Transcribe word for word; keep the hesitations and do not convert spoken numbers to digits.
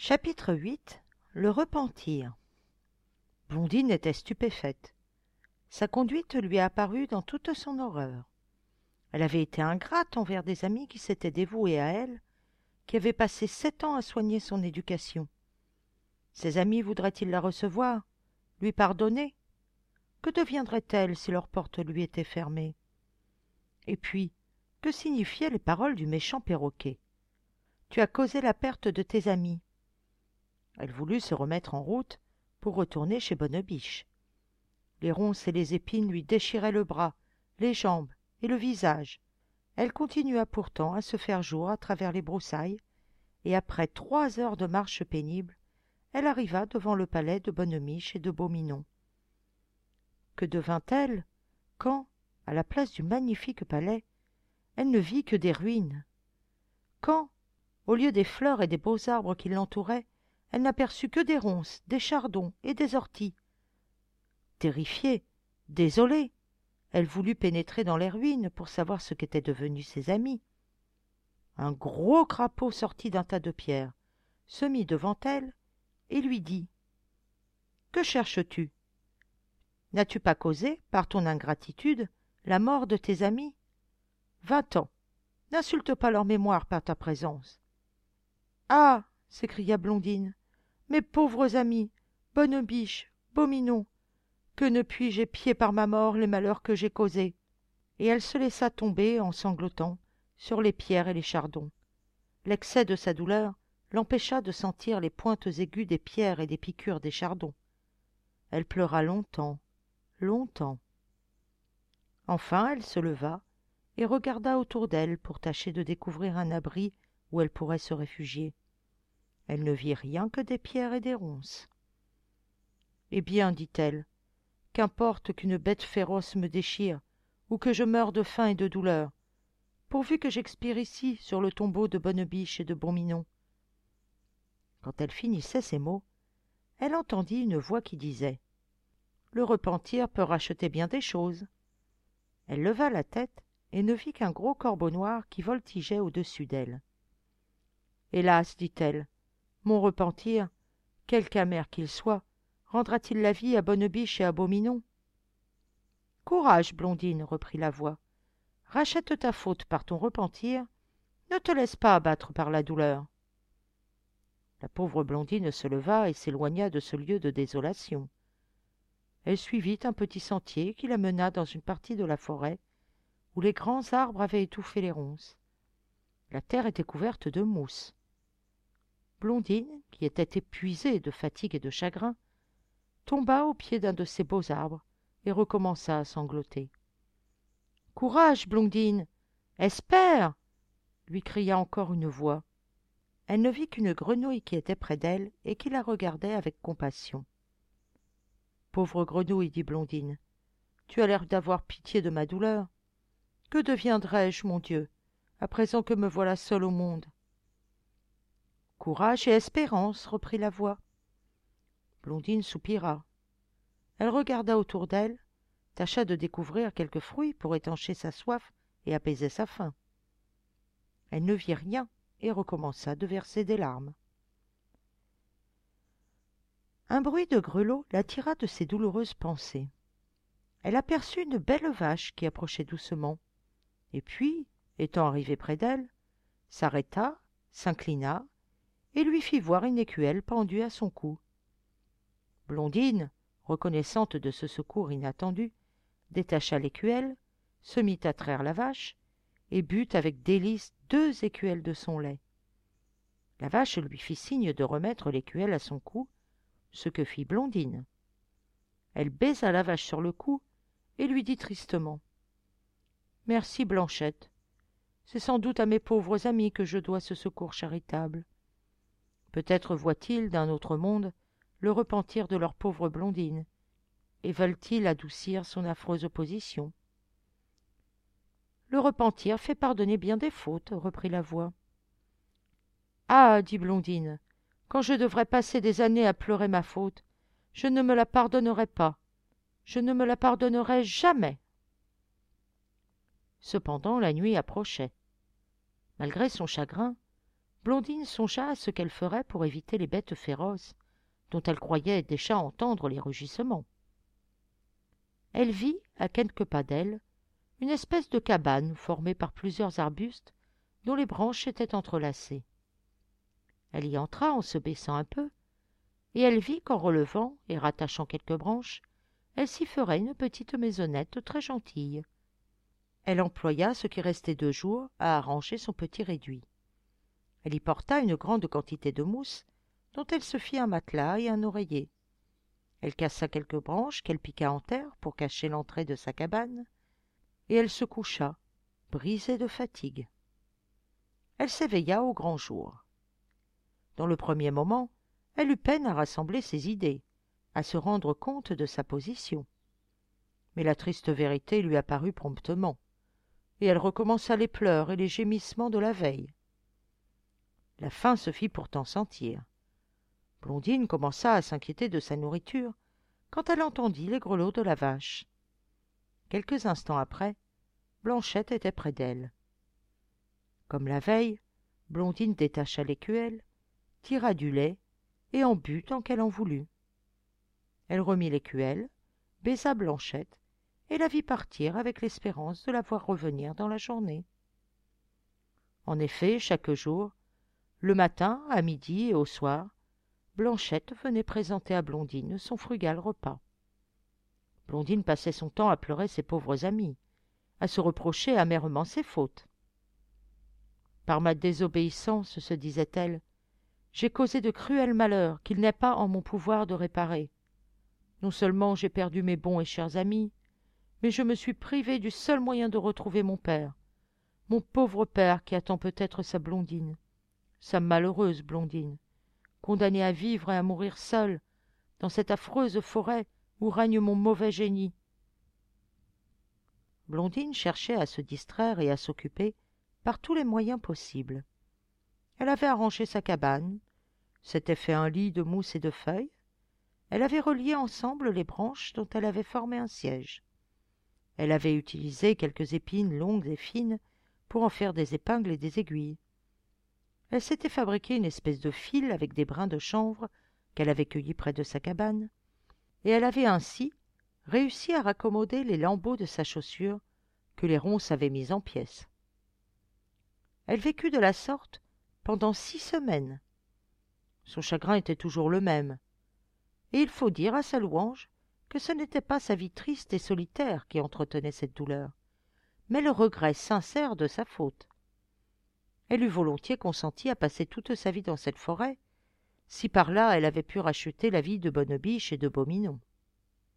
Chapitre huit. Le repentir. Blondine était stupéfaite. Sa conduite lui apparut dans toute son horreur. Elle avait été ingrate envers des amis qui s'étaient dévoués à elle, qui avaient passé sept ans à soigner son éducation. Ses amis voudraient-ils la recevoir, lui pardonner? Que deviendrait-elle si leur porte lui était fermée? Et puis, que signifiaient les paroles du méchant perroquet? Tu as causé la perte de tes amis. Elle voulut se remettre en route pour retourner chez Bonnebiche. Les ronces et les épines lui déchiraient le bras, les jambes et le visage. Elle continua pourtant à se faire jour à travers les broussailles, et après trois heures de marche pénible, elle arriva devant le palais de Bonnebiche et de Beauminon. Que devint-elle quand, à la place du magnifique palais, elle ne vit que des ruines? Quand, au lieu des fleurs et des beaux arbres qui l'entouraient, elle n'aperçut que des ronces, des chardons et des orties. Terrifiée, désolée, elle voulut pénétrer dans les ruines pour savoir ce qu'étaient devenus ses amis. Un gros crapaud sortit d'un tas de pierres, se mit devant elle et lui dit « Que cherches-tu? N'as-tu pas causé, par ton ingratitude, la mort de tes amis? Va-t'en, n'insulte pas leur mémoire par ta présence. »« Ah !» s'écria Blondine, « mes pauvres amis, Bonnebiche, Beauminon, que ne puis-je épier par ma mort les malheurs que j'ai causés ?» Et elle se laissa tomber, en sanglotant, sur les pierres et les chardons. L'excès de sa douleur l'empêcha de sentir les pointes aiguës des pierres et des piqûres des chardons. Elle pleura longtemps, longtemps. Enfin elle se leva et regarda autour d'elle pour tâcher de découvrir un abri où elle pourrait se réfugier. Elle ne vit rien que des pierres et des ronces. « Eh bien, dit-elle, qu'importe qu'une bête féroce me déchire, ou que je meure de faim et de douleur, pourvu que j'expire ici, sur le tombeau de Bonnebiche et de Beauminon. » Quand elle finissait ces mots, elle entendit une voix qui disait « Le repentir peut racheter bien des choses. » Elle leva la tête et ne vit qu'un gros corbeau noir qui voltigeait au-dessus d'elle. « Hélas, dit-elle, mon repentir, quelque amer qu'il soit, rendra-t-il la vie à Bonnebiche et à Beauminon? »« Courage, Blondine, reprit la voix. Rachète ta faute par ton repentir, ne te laisse pas abattre par la douleur. » La pauvre Blondine se leva et s'éloigna de ce lieu de désolation. Elle suivit un petit sentier qui la mena dans une partie de la forêt où les grands arbres avaient étouffé les ronces. La terre était couverte de mousse. Blondine, qui était épuisée de fatigue et de chagrin, tomba au pied d'un de ces beaux arbres et recommença à sangloter. « Courage, Blondine! Espère !» lui cria encore une voix. Elle ne vit qu'une grenouille qui était près d'elle et qui la regardait avec compassion. « Pauvre grenouille, dit Blondine, tu as l'air d'avoir pitié de ma douleur. Que deviendrai-je, mon Dieu, à présent que me voilà seule au monde? » « Courage et espérance, reprit la voix. Blondine soupira. Elle regarda autour d'elle, tâcha de découvrir quelques fruits pour étancher sa soif et apaiser sa faim. Elle ne vit rien et recommença de verser des larmes. Un bruit de grelots l'attira de ses douloureuses pensées. Elle aperçut une belle vache qui approchait doucement, et puis, étant arrivée près d'elle, s'arrêta, s'inclina, et lui fit voir une écuelle pendue à son cou. Blondine, reconnaissante de ce secours inattendu, détacha l'écuelle, se mit à traire la vache, et but avec délice deux écuelles de son lait. La vache lui fit signe de remettre l'écuelle à son cou, ce que fit Blondine. Elle baisa la vache sur le cou et lui dit tristement « Merci, Blanchette. C'est sans doute à mes pauvres amis que je dois ce secours charitable. Peut-être voient-ils d'un autre monde le repentir de leur pauvre Blondine, et veulent-ils adoucir son affreuse position. »« Le repentir fait pardonner bien des fautes, reprit la voix. »« Ah, dit Blondine, quand je devrais passer des années à pleurer ma faute, je ne me la pardonnerai pas, je ne me la pardonnerai jamais. » Cependant la nuit approchait. Malgré son chagrin, Blondine songea à ce qu'elle ferait pour éviter les bêtes féroces, dont elle croyait déjà entendre les rugissements. Elle vit, à quelques pas d'elle, une espèce de cabane formée par plusieurs arbustes dont les branches étaient entrelacées. Elle y entra en se baissant un peu, et elle vit qu'en relevant et rattachant quelques branches, elle s'y ferait une petite maisonnette très gentille. Elle employa ce qui restait de jour à arranger son petit réduit. Elle y porta une grande quantité de mousse, dont elle se fit un matelas et un oreiller. Elle cassa quelques branches qu'elle piqua en terre pour cacher l'entrée de sa cabane, et elle se coucha, brisée de fatigue. Elle s'éveilla au grand jour. Dans le premier moment, elle eut peine à rassembler ses idées, à se rendre compte de sa position. Mais la triste vérité lui apparut promptement, et elle recommença les pleurs et les gémissements de la veille. La faim se fit pourtant sentir. Blondine commença à s'inquiéter de sa nourriture quand elle entendit les grelots de la vache. Quelques instants après, Blanchette était près d'elle. Comme la veille, Blondine détacha l'écuelle, tira du lait et en but tant qu'elle en voulut. Elle remit l'écuelle, baisa Blanchette et la vit partir avec l'espérance de la voir revenir dans la journée. En effet, chaque jour, le matin, à midi et au soir, Blanchette venait présenter à Blondine son frugal repas. Blondine passait son temps à pleurer ses pauvres amis, à se reprocher amèrement ses fautes. Par ma désobéissance, se disait-elle, j'ai causé de cruels malheurs qu'il n'est pas en mon pouvoir de réparer. Non seulement j'ai perdu mes bons et chers amis, mais je me suis privée du seul moyen de retrouver mon père, mon pauvre père qui attend peut-être sa Blondine, sa malheureuse Blondine, condamnée à vivre et à mourir seule dans cette affreuse forêt où règne mon mauvais génie. Blondine cherchait à se distraire et à s'occuper par tous les moyens possibles. Elle avait arrangé sa cabane, s'était fait un lit de mousse et de feuilles, elle avait relié ensemble les branches dont elle avait formé un siège. Elle avait utilisé quelques épines longues et fines pour en faire des épingles et des aiguilles. Elle s'était fabriqué une espèce de fil avec des brins de chanvre qu'elle avait cueillis près de sa cabane, et elle avait ainsi réussi à raccommoder les lambeaux de sa chaussure que les ronces avaient mis en pièces. Elle vécut de la sorte pendant six semaines. Son chagrin était toujours le même, et il faut dire à sa louange que ce n'était pas sa vie triste et solitaire qui entretenait cette douleur, mais le regret sincère de sa faute. Elle eût volontiers consenti à passer toute sa vie dans cette forêt, si par là elle avait pu racheter la vie de Bonne Biche et de Beau Minon.